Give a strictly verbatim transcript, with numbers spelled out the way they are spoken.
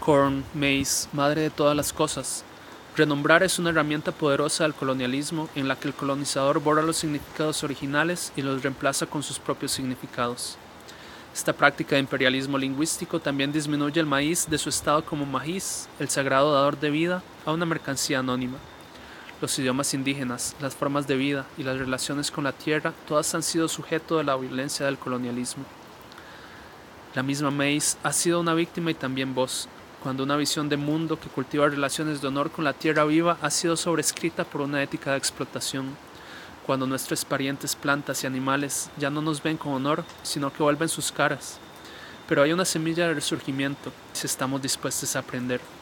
Corn, maíz, madre de todas las cosas. Renombrar es una herramienta poderosa del colonialismo en la que el colonizador borra los significados originales y los reemplaza con sus propios significados. Esta práctica de imperialismo lingüístico también disminuye el maíz de su estado como maíz, el sagrado dador de vida, a una mercancía anónima. Los idiomas indígenas, las formas de vida y las relaciones con la tierra, todas han sido sujeto de la violencia del colonialismo. La misma maíz ha sido una víctima y también voz, cuando una visión de mundo que cultiva relaciones de honor con la tierra viva ha sido sobrescrita por una ética de explotación, cuando nuestros parientes plantas y animales ya no nos ven con honor, sino que vuelven sus caras. Pero hay una semilla de resurgimiento, si estamos dispuestos a aprender.